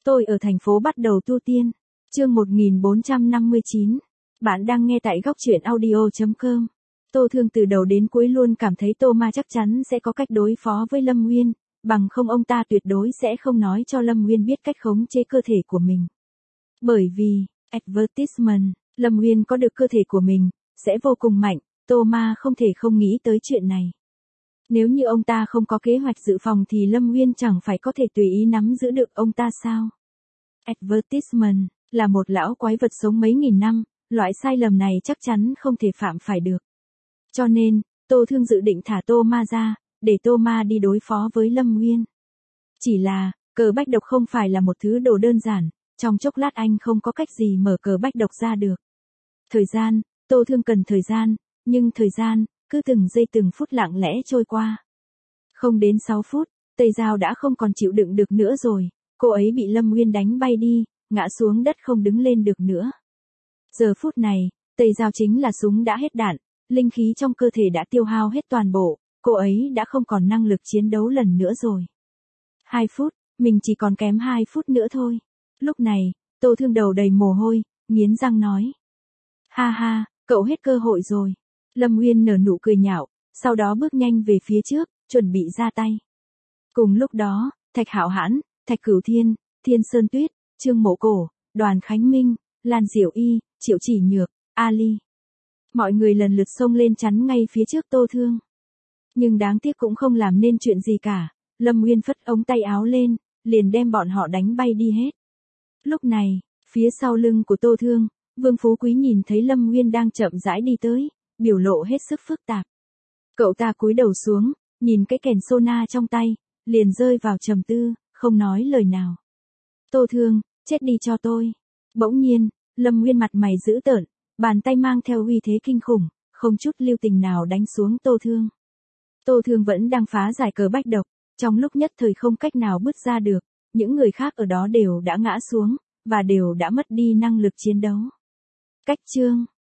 Tôi ở thành phố bắt đầu tu tiên. Chương 1459. Bạn đang nghe tại góc truyện audio.com. Tô Thương từ đầu đến cuối luôn cảm thấy Tô Ma chắc chắn sẽ có cách đối phó với Lâm Nguyên, bằng không ông ta tuyệt đối sẽ không nói cho Lâm Nguyên biết cách khống chế cơ thể của mình. Bởi vì, advertisement, Lâm Nguyên có được cơ thể của mình, sẽ vô cùng mạnh, Tô Ma không thể không nghĩ tới chuyện này. Nếu như ông ta không có kế hoạch dự phòng thì Lâm Nguyên chẳng phải có thể tùy ý nắm giữ được ông ta sao? Advertisement là một lão quái vật sống mấy nghìn năm, loại sai lầm này chắc chắn không thể phạm phải được. Cho nên, Tô Thương dự định thả Tô Ma ra, để Tô Ma đi đối phó với Lâm Nguyên. Chỉ là, cờ bách độc không phải là một thứ đồ đơn giản, trong chốc lát anh không có cách gì mở cờ bách độc ra được. Thời gian, Tô Thương cần thời gian, nhưng thời gian, cứ từng giây từng phút lặng lẽ trôi qua. Không đến 6 phút, Tây Giao đã không còn chịu đựng được nữa rồi, cô ấy bị Lâm Nguyên đánh bay đi, ngã xuống đất không đứng lên được nữa. Giờ phút này, Tây Giao chính là súng đã hết đạn, linh khí trong cơ thể đã tiêu hao hết toàn bộ, cô ấy đã không còn năng lực chiến đấu lần nữa rồi. 2 phút, mình chỉ còn kém 2 phút nữa thôi. Lúc này, Tô Thương đầu đầy mồ hôi, nghiến răng nói. Ha ha, cậu hết cơ hội rồi. Lâm Nguyên nở nụ cười nhạo, sau đó bước nhanh về phía trước, chuẩn bị ra tay. Cùng lúc đó, Thạch Hạo Hãn, Thạch Cửu Thiên, Thiên Sơn Tuyết, Trương Mộ Cổ, Đoàn Khánh Minh, Lan Diệu Y, Triệu Chỉ Nhược, Ali. Mọi người lần lượt xông lên chắn ngay phía trước Tô Thương. Nhưng đáng tiếc cũng không làm nên chuyện gì cả, Lâm Nguyên phất ống tay áo lên, liền đem bọn họ đánh bay đi hết. Lúc này, phía sau lưng của Tô Thương, Vương Phú Quý nhìn thấy Lâm Nguyên đang chậm rãi đi tới, biểu lộ hết sức phức tạp. Cậu ta cúi đầu xuống, nhìn cái kèn sona trong tay, liền rơi vào trầm tư, không nói lời nào. Tô Thương, chết đi cho tôi. Bỗng nhiên, Lâm Nguyên mặt mày dữ tợn, bàn tay mang theo uy thế kinh khủng, không chút lưu tình nào đánh xuống Tô Thương. Tô Thương vẫn đang phá giải cờ bách độc, trong lúc nhất thời không cách nào bứt ra được, những người khác ở đó đều đã ngã xuống, và đều đã mất đi năng lực chiến đấu. Cách chương